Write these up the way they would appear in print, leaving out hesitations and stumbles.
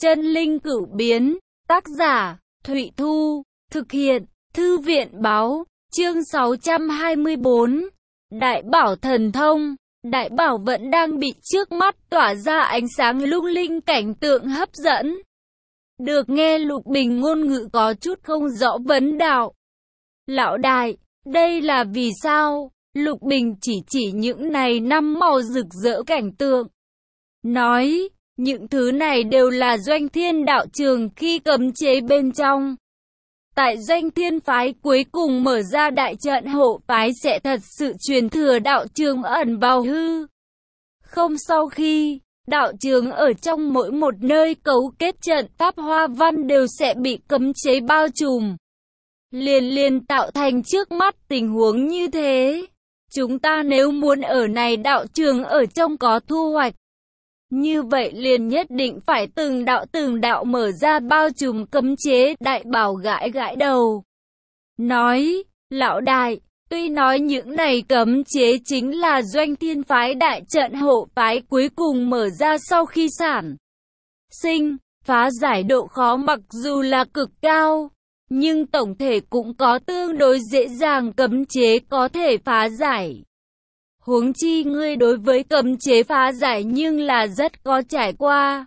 Chân linh cửu biến, tác giả, Thụy Thu, thực hiện, Thư viện báo, chương 624, Đại Bảo Thần Thông. Đại Bảo vẫn đang bị trước mắt tỏa ra ánh sáng lung linh cảnh tượng hấp dẫn. Được nghe Lục Bình ngôn ngữ có chút không rõ vấn đạo. Lão đại, đây là vì sao? Lục Bình chỉ những này năm màu rực rỡ cảnh tượng. Nói, những thứ này đều là Doanh Thiên đạo trường khi cấm chế bên trong. Tại Doanh Thiên phái cuối cùng mở ra đại trận hộ phái sẽ thật sự truyền thừa đạo trường ẩn vào hư không, sau khi đạo trường ở trong mỗi một nơi cấu kết trận pháp hoa văn đều sẽ bị cấm chế bao trùm. Liền tạo thành trước mắt tình huống như thế. Chúng ta nếu muốn ở này đạo trường ở trong có thu hoạch, như vậy liền nhất định phải từng đạo mở ra bao trùm cấm chế. Đại Bảo gãi đầu. Nói, lão đại, tuy nói những này cấm chế chính là Doanh Thiên phái đại trận hộ phái cuối cùng mở ra sau khi sản sinh, phá giải độ khó mặc dù là cực cao, nhưng tổng thể cũng có tương đối dễ dàng cấm chế có thể phá giải. Huống chi ngươi đối với cấm chế phá giải nhưng là rất có trải qua.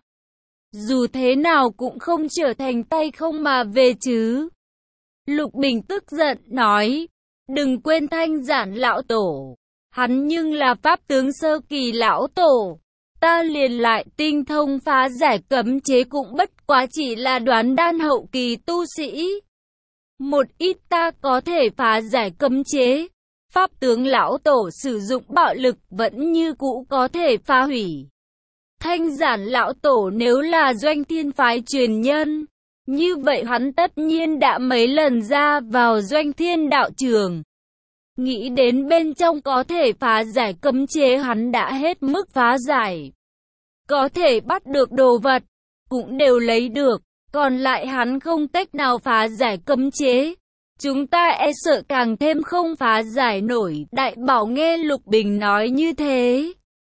Dù thế nào cũng không trở thành tay không mà về chứ. Lục Bình tức giận nói, đừng quên Thanh Giản lão tổ. Hắn nhưng là pháp tướng sơ kỳ lão tổ. Ta liền lại tinh thông phá giải cấm chế cũng bất quá chỉ là đoán đan hậu kỳ tu sĩ. Một ít ta có thể phá giải cấm chế. Pháp tướng lão tổ sử dụng bạo lực vẫn như cũ có thể phá hủy. Thanh Giản lão tổ nếu là Doanh Thiên phái truyền nhân, như vậy hắn tất nhiên đã mấy lần ra vào Doanh Thiên đạo trường. Nghĩ đến bên trong có thể phá giải cấm chế hắn đã hết mức phá giải. Có thể bắt được đồ vật, cũng đều lấy được, còn lại hắn không cách nào phá giải cấm chế. Chúng ta e sợ càng thêm không phá giải nổi. Đại Bảo nghe Lục Bình nói như thế,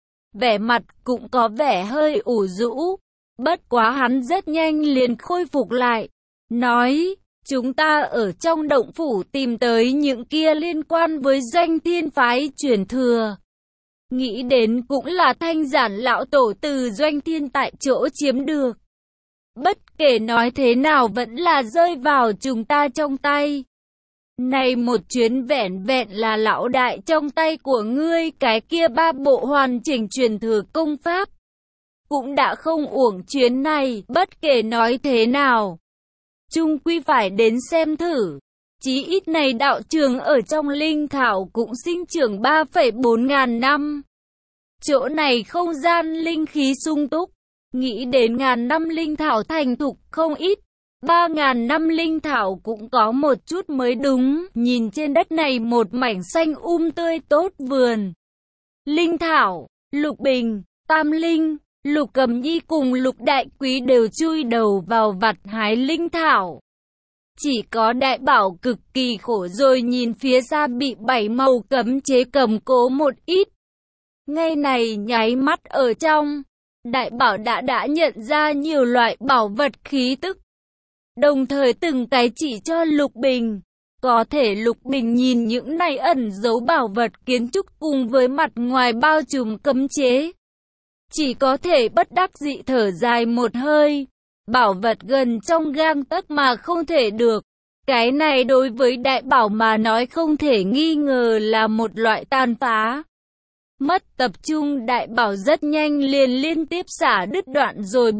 vẻ mặt cũng có vẻ hơi ủ rũ. Bất quá hắn rất nhanh liền khôi phục lại. Nói, chúng ta ở trong động phủ tìm tới những kia liên quan với Doanh Thiên phái truyền thừa. Nghĩ đến cũng là Thanh Giản lão tổ từ Doanh Thiên tại chỗ chiếm được. Bất kể nói thế nào vẫn là rơi vào chúng ta trong tay. Này một chuyến vẻn vẹn là lão đại trong tay của ngươi cái kia 3 bộ hoàn chỉnh truyền thừa công pháp. Cũng đã không uổng chuyến này, bất kể nói thế nào. Chung quy phải đến xem thử. Chí ít này đạo trường ở trong linh thảo cũng sinh trưởng 3,4 ngàn năm. Chỗ này không gian linh khí sung túc. Nghĩ đến ngàn năm linh thảo thành thục không ít. 3.000 năm linh thảo cũng có một chút mới đúng. Nhìn trên đất này một mảnh xanh tươi tốt vườn linh thảo. Lục Bình, Tam Linh, Lục Cầm Nhi cùng Lục Đại Quý đều chui đầu vào vặt hái linh thảo. Chỉ có Đại Bảo cực kỳ khổ rồi nhìn phía xa bị 7 màu cấm chế cầm cố một ít. Ngay này nháy mắt ở trong, Đại Bảo đã nhận ra nhiều loại bảo vật khí tức. Đồng thời từng cái chỉ cho Lục Bình. Có thể Lục Bình nhìn những này ẩn giấu bảo vật kiến trúc cùng với mặt ngoài bao trùm cấm chế. Chỉ có thể bất đắc dĩ thở dài một hơi. Bảo vật gần trong gang tấc mà không thể được. Cái này đối với Đại Bảo mà nói không thể nghi ngờ là một loại tàn phá. Mất tập trung. Đại Bảo rất nhanh liền liên tiếp xả đứt đoạn rồi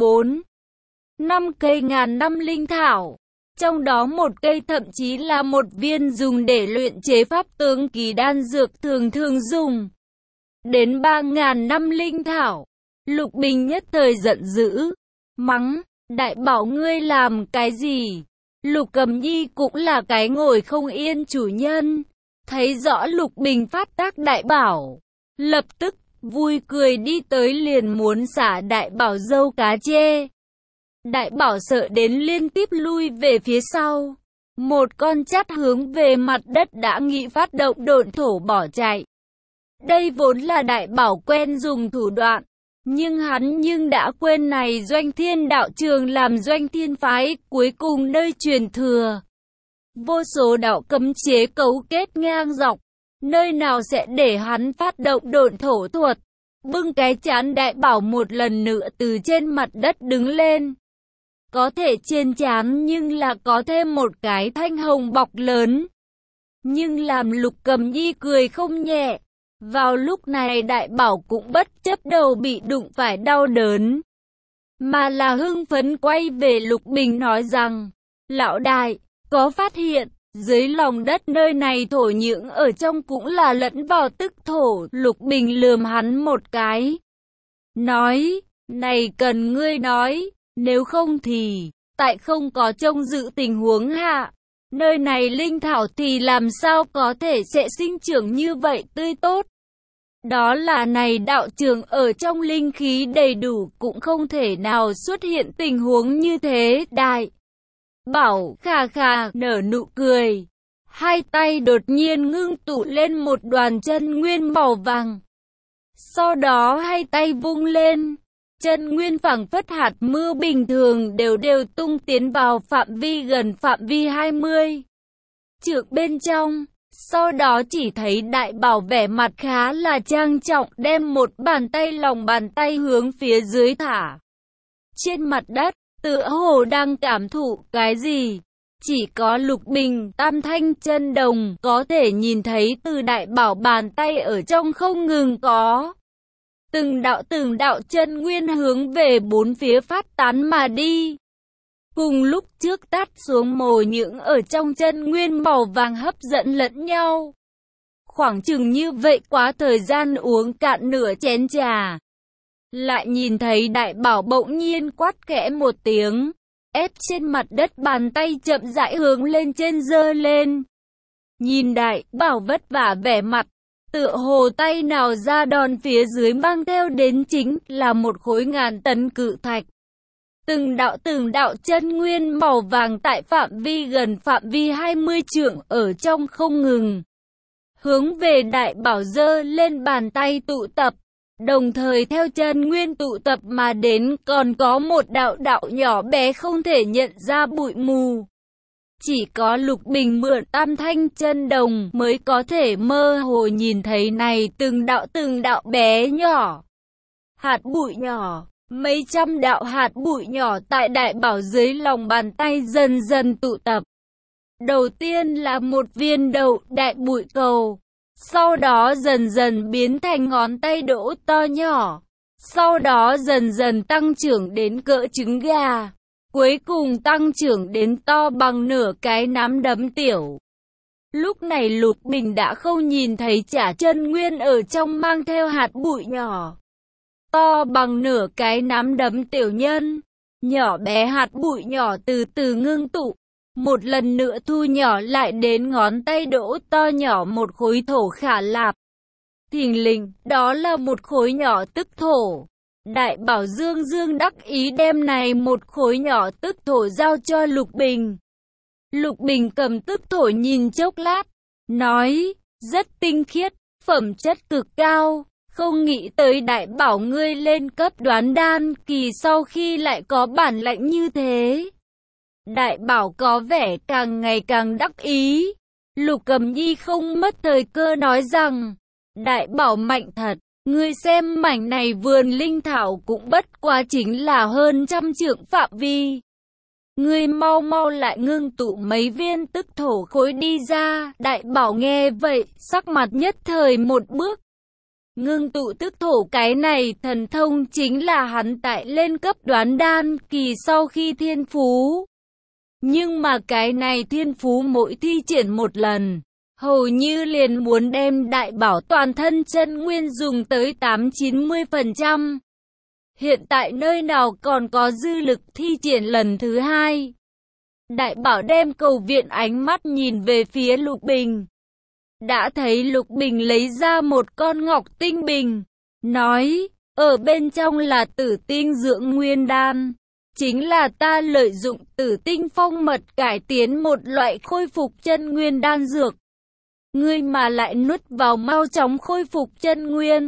4-5 cây ngàn năm linh thảo. Trong đó một cây thậm chí là một viên dùng để luyện chế pháp tướng kỳ đan dược thường dùng. Đến 3.000 năm linh thảo. Lục Bình nhất thời giận dữ. Mắng, Đại Bảo ngươi làm cái gì? Lục Cầm Nhi cũng là cái ngồi không yên chủ nhân. Thấy rõ Lục Bình phát tác Đại Bảo. Lập tức, vui cười đi tới liền muốn xả Đại Bảo dâu cá chê. Đại Bảo sợ đến liên tiếp lui về phía sau. Một con chắt hướng về mặt đất đã nghĩ phát động độn thổ bỏ chạy. Đây vốn là Đại Bảo quen dùng thủ đoạn. Nhưng đã quên này Doanh Thiên đạo trường làm Doanh Thiên phái cuối cùng nơi truyền thừa. Vô số đạo cấm chế cấu kết ngang dọc, nơi nào sẽ để hắn phát động độn thổ thuật. Bưng cái trán đại bảo một lần nữa từ trên mặt đất đứng lên. Có thể trên trán nhưng là có thêm một cái thanh hồng bọc lớn. Nhưng làm Lục Cầm Nhi cười không nhẹ. Vào lúc này đại bảo cũng bất chấp đầu bị đụng phải đau đớn, mà là hưng phấn quay về Lục Bình nói rằng, lão đại, có phát hiện, dưới lòng đất nơi này thổ nhưỡng ở trong cũng là lẫn vào tức thổ. Lục Bình lườm hắn một cái, nói, này cần ngươi nói, nếu không thì, tại không có trông dự tình huống hạ. Nơi này linh thảo thì làm sao có thể sẽ sinh trưởng như vậy tươi tốt. Đó là này đạo trường ở trong linh khí đầy đủ cũng không thể nào xuất hiện tình huống như thế. Đại bảo khà khà nở nụ cười. Hai tay đột nhiên ngưng tụ lên một đoàn chân nguyên màu vàng. Sau đó hai tay vung lên. Chân nguyên phảng phất hạt mưa bình thường đều tung tiến vào phạm vi gần phạm vi 20 trượng bên trong. Sau đó chỉ thấy đại bảo vẻ mặt khá là trang trọng đem một bàn tay lòng bàn tay hướng phía dưới thả. Trên mặt đất, tựa hồ đang cảm thụ cái gì. Chỉ có Lục Bình tam thanh chân đồng có thể nhìn thấy từ đại bảo bàn tay ở trong không ngừng có. Từng đạo chân nguyên hướng về bốn phía phát tán mà đi. Cùng lúc trước tát xuống mồ những ở trong chân nguyên màu vàng hấp dẫn lẫn nhau. Khoảng chừng như vậy quá thời gian uống cạn nửa chén trà. Lại nhìn thấy đại bảo bỗng nhiên quát khẽ một tiếng. Ép trên mặt đất bàn tay chậm rãi hướng lên trên giơ lên. Nhìn đại bảo vất vả vẻ mặt. Tựa hồ tay nào ra đòn phía dưới mang theo đến chính là một khối ngàn tấn cự thạch. Từng đạo chân nguyên màu vàng tại phạm vi gần phạm vi 20 trượng ở trong không ngừng. Hướng về đại bảo giơ lên bàn tay tụ tập. Đồng thời theo chân nguyên tụ tập mà đến còn có một đạo nhỏ bé không thể nhận ra bụi mù. Chỉ có Lục Bình mượn tam thanh chân đồng mới có thể mơ hồ nhìn thấy này từng đạo bé nhỏ. Hạt bụi nhỏ, mấy trăm đạo hạt bụi nhỏ tại đại bảo dưới lòng bàn tay dần dần tụ tập. Đầu tiên là một viên đậu đại bụi cầu, sau đó dần dần biến thành ngón tay đỗ to nhỏ, sau đó dần dần tăng trưởng đến cỡ trứng gà. Cuối cùng tăng trưởng đến to bằng nửa cái nắm đấm tiểu. Lúc này Lục Bình đã không nhìn thấy chả chân nguyên ở trong mang theo hạt bụi nhỏ. To bằng nửa cái nắm đấm tiểu nhân. Nhỏ bé hạt bụi nhỏ từ từ ngưng tụ. Một lần nữa thu nhỏ lại đến ngón tay đỗ to nhỏ một khối thổ khả lạp. Thình lình, đó là một khối nhỏ tức thổ. Đại bảo dương đắc ý đem này một khối nhỏ tức thổ giao cho Lục Bình. Lục Bình cầm tức thổ nhìn chốc lát, nói, rất tinh khiết, phẩm chất cực cao, không nghĩ tới đại bảo ngươi lên cấp đoán đan kỳ sau khi lại có bản lãnh như thế. Đại bảo có vẻ càng ngày càng đắc ý. Lục Cầm Nhi không mất thời cơ nói rằng, đại bảo mạnh thật. Ngươi xem mảnh này vườn linh thảo cũng bất quá chính là hơn 100 trượng phạm vi. Ngươi mau lại ngưng tụ mấy viên tức thổ khối đi ra. Đại bảo nghe vậy, sắc mặt nhất thời một bước. Ngưng tụ tức thổ cái này thần thông chính là hắn tại lên cấp đoán đan kỳ sau khi thiên phú. Nhưng mà cái này thiên phú mỗi thi triển một lần, hầu như liền muốn đem đại bảo toàn thân chân nguyên dùng tới 80-90%. Hiện tại nơi nào còn có dư lực thi triển lần thứ hai. Đại bảo đem cầu viện ánh mắt nhìn về phía Lục Bình. Đã thấy Lục Bình lấy ra một con ngọc tinh bình, nói, ở bên trong là tử tinh dưỡng nguyên đan. Chính là ta lợi dụng tử tinh phong mật cải tiến một loại khôi phục chân nguyên đan dược. Ngươi mà lại nuốt vào mau chóng khôi phục chân nguyên.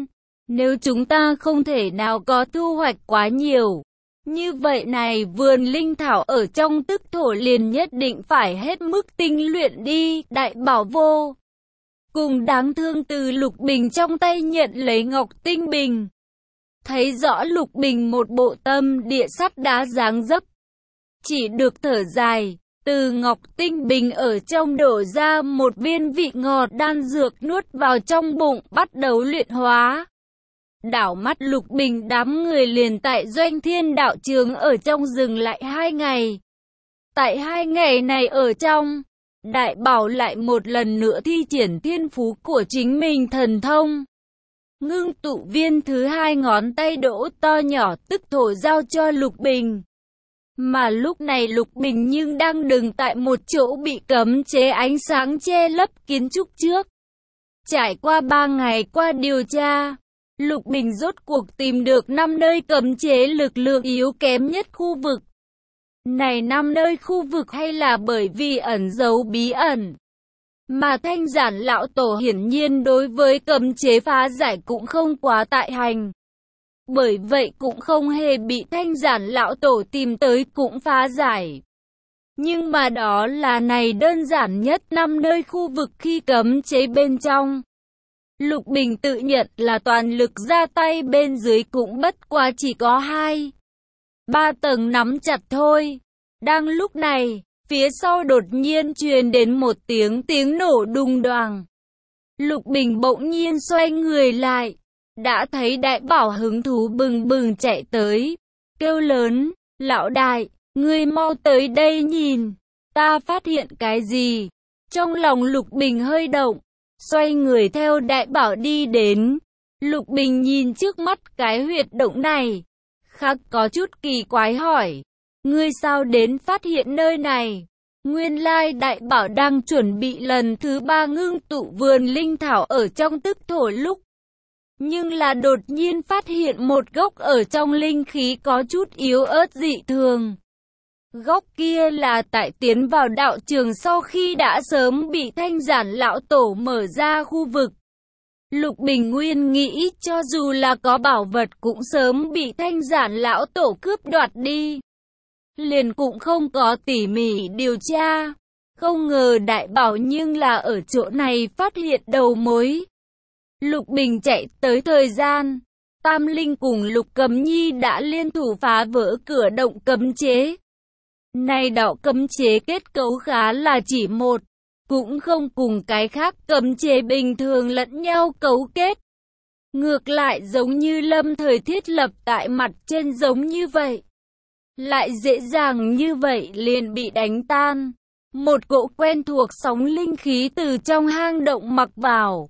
Nếu chúng ta không thể nào có thu hoạch quá nhiều, như vậy này vườn linh thảo ở trong tức thổ liền nhất định phải hết mức tinh luyện đi. Đại bảo vô cùng đáng thương từ Lục Bình trong tay nhận lấy ngọc tinh bình. Thấy rõ Lục Bình một bộ tâm địa sắt đá dáng dấp, chỉ được thở dài. Từ ngọc tinh bình ở trong đổ ra một viên vị ngọt đan dược nuốt vào trong bụng, bắt đầu luyện hóa. Đảo mắt Lục Bình đám người liền tại Doanh Thiên đạo trường ở trong dừng lại 2 ngày. Tại 2 ngày này ở trong, Đại Bảo lại một lần nữa thi triển thiên phú của chính mình thần thông. Ngưng tụ viên thứ 2 ngón tay đỗ to nhỏ tức thổ giao cho Lục Bình. Mà lúc này Lục Bình nhưng đang đứng tại một chỗ bị cấm chế ánh sáng che lấp kiến trúc trước. Trải qua 3 ngày qua điều tra, Lục Bình rốt cuộc tìm được 5 nơi cấm chế lực lượng yếu kém nhất khu vực. Này 5 nơi khu vực hay là bởi vì ẩn giấu bí ẩn. Mà Thanh Giản lão tổ hiển nhiên đối với cấm chế phá giải cũng không quá tại hành. Bởi vậy cũng không hề bị Thanh Giản lão tổ tìm tới cũng phá giải. Nhưng mà đó là này đơn giản nhất 5 nơi khu vực khi cấm chế bên trong. Lục Bình tự nhận là toàn lực ra tay, bên dưới cũng bất quá chỉ có 2-3 tầng nắm chặt thôi. Đang lúc này, phía sau đột nhiên truyền đến một tiếng nổ đùng đoàng. Lục Bình bỗng nhiên xoay người lại, đã thấy Đại Bảo hứng thú bừng bừng chạy tới, kêu lớn, lão đại, ngươi mau tới đây nhìn, ta phát hiện cái gì? Trong lòng Lục Bình hơi động, xoay người theo Đại Bảo đi đến. Lục Bình nhìn trước mắt cái huyệt động này, khắc có chút kỳ quái hỏi, ngươi sao đến phát hiện nơi này? Nguyên lai Đại Bảo đang chuẩn bị lần thứ 3 ngưng tụ vườn linh thảo ở trong tức thổ lúc. Nhưng là đột nhiên phát hiện một gốc ở trong linh khí có chút yếu ớt dị thường. Gốc kia là tại tiến vào đạo trường sau khi đã sớm bị Thanh Giản lão tổ mở ra khu vực. Lục Bình nguyên nghĩ cho dù là có bảo vật cũng sớm bị Thanh Giản lão tổ cướp đoạt đi. Liền cũng không có tỉ mỉ điều tra. Không ngờ Đại Bảo nhưng là ở chỗ này phát hiện đầu mối. Lục Bình chạy tới thời gian, Tam Linh cùng Lục Cấm Nhi đã liên thủ phá vỡ cửa động cấm chế. Này đạo cấm chế kết cấu khá là chỉ một, cũng không cùng cái khác cấm chế bình thường lẫn nhau cấu kết. Ngược lại giống như lâm thời thiết lập tại mặt trên giống như vậy. Lại dễ dàng như vậy liền bị đánh tan. Một cỗ quen thuộc sóng linh khí từ trong hang động mặc vào,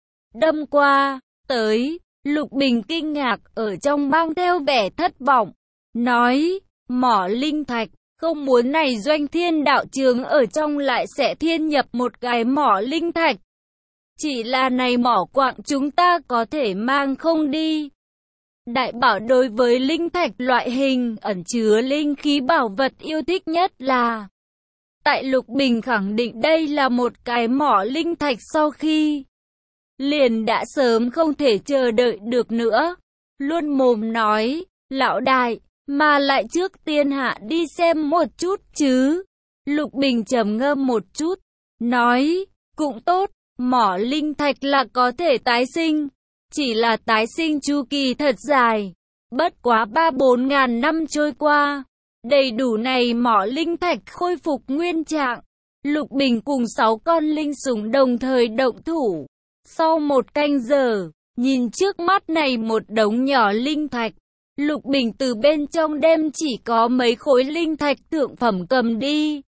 đâm qua, tới. Lục Bình kinh ngạc ở trong mang theo vẻ thất vọng, nói, mỏ linh thạch, không muốn này Doanh Thiên đạo trường ở trong lại sẽ thiên nhập một cái mỏ linh thạch. Chỉ là này mỏ quặng chúng ta có thể mang không đi. Đại Bảo đối với linh thạch loại hình ẩn chứa linh khí bảo vật yêu thích nhất là. Tại Lục Bình khẳng định đây là một cái mỏ linh thạch sau khi liền đã sớm không thể chờ đợi được nữa. Luôn mồm nói, lão đại, mà lại trước tiên hạ đi xem một chút chứ. Lục Bình trầm ngâm một chút, nói, cũng tốt, mỏ linh thạch là có thể tái sinh. Chỉ là tái sinh chu kỳ thật dài, bất quá 3-4 ngàn năm trôi qua, đầy đủ này mỏ linh thạch khôi phục nguyên trạng. Lục Bình cùng 6 con linh sủng đồng thời động thủ. Sau 1 canh giờ, nhìn trước mắt này một đống nhỏ linh thạch, Lục Bình từ bên trong đem chỉ có mấy khối linh thạch thượng phẩm cầm đi.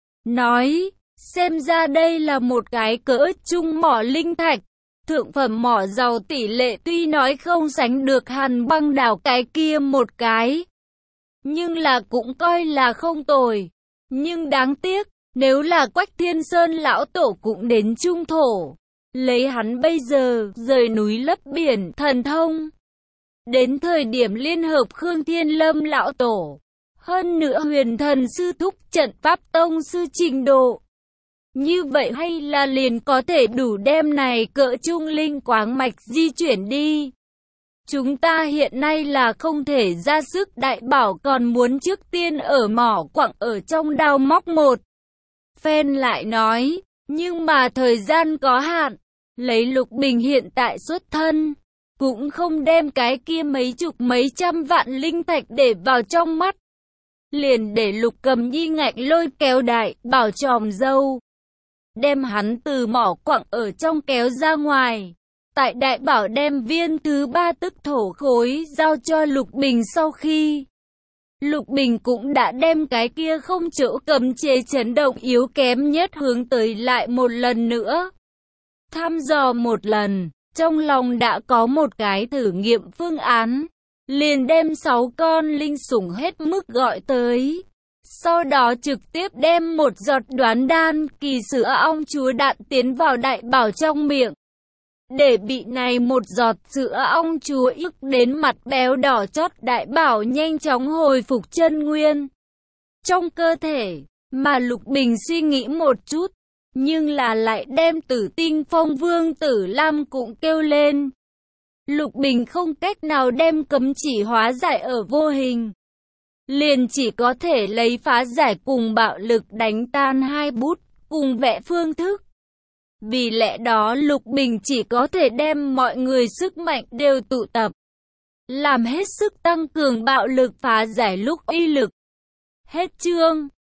Nói, xem ra đây là một cái cỡ trung mỏ linh thạch. Thượng phẩm mỏ giàu tỷ lệ tuy nói không sánh được Hàn Băng Đảo cái kia một cái, nhưng là cũng coi là không tồi. Nhưng đáng tiếc, nếu là Quách Thiên Sơn lão tổ cũng đến trung thổ, lấy hắn bây giờ rời núi lấp biển thần thông, đến thời điểm liên hợp Khương Thiên Lâm lão tổ, hơn nữa huyền thần sư thúc trận pháp tông sư trình độ, như vậy hay là liền có thể đủ đem này cỡ trung linh quáng mạch di chuyển đi. Chúng ta hiện nay là không thể ra sức, đại bảo còn muốn trước tiên ở mỏ quặng ở trong đào móc một phen lại nói, nhưng mà thời gian có hạn, lấy Lục Bình hiện tại xuất thân, cũng không đem cái kia mấy chục mấy trăm vạn linh thạch để vào trong mắt. Liền để Lục Cầm Nhi ngạnh lôi kéo đại bảo tròm dâu, đem hắn từ mỏ quặng ở trong kéo ra ngoài. Tại đại bảo đem viên thứ 3 tức thổ khối giao cho Lục Bình sau khi, Lục Bình cũng đã đem cái kia không chỗ cấm chế chấn động yếu kém nhất hướng tới lại một lần nữa. Thăm dò một lần, trong lòng đã có một cái thử nghiệm phương án, liền đem 6 con linh sủng hết mức gọi tới. Sau đó trực tiếp đem một giọt đoán đan kỳ sữa ong chúa đạn tiến vào đại bảo trong miệng. Để bị này một giọt sữa ong chúa ức đến mặt béo đỏ chót, đại bảo nhanh chóng hồi phục chân nguyên trong cơ thể. Mà Lục Bình suy nghĩ một chút, nhưng là lại đem Tử Tinh Phong Vương Tử Lam cũng kêu lên. Lục Bình không cách nào đem cấm chỉ hóa giải ở vô hình, liền chỉ có thể lấy phá giải cùng bạo lực đánh tan hai bút, cùng vẽ phương thức. Vì lẽ đó Lục Bình chỉ có thể đem mọi người sức mạnh đều tụ tập, làm hết sức tăng cường bạo lực phá giải lúc uy lực. Hết chương.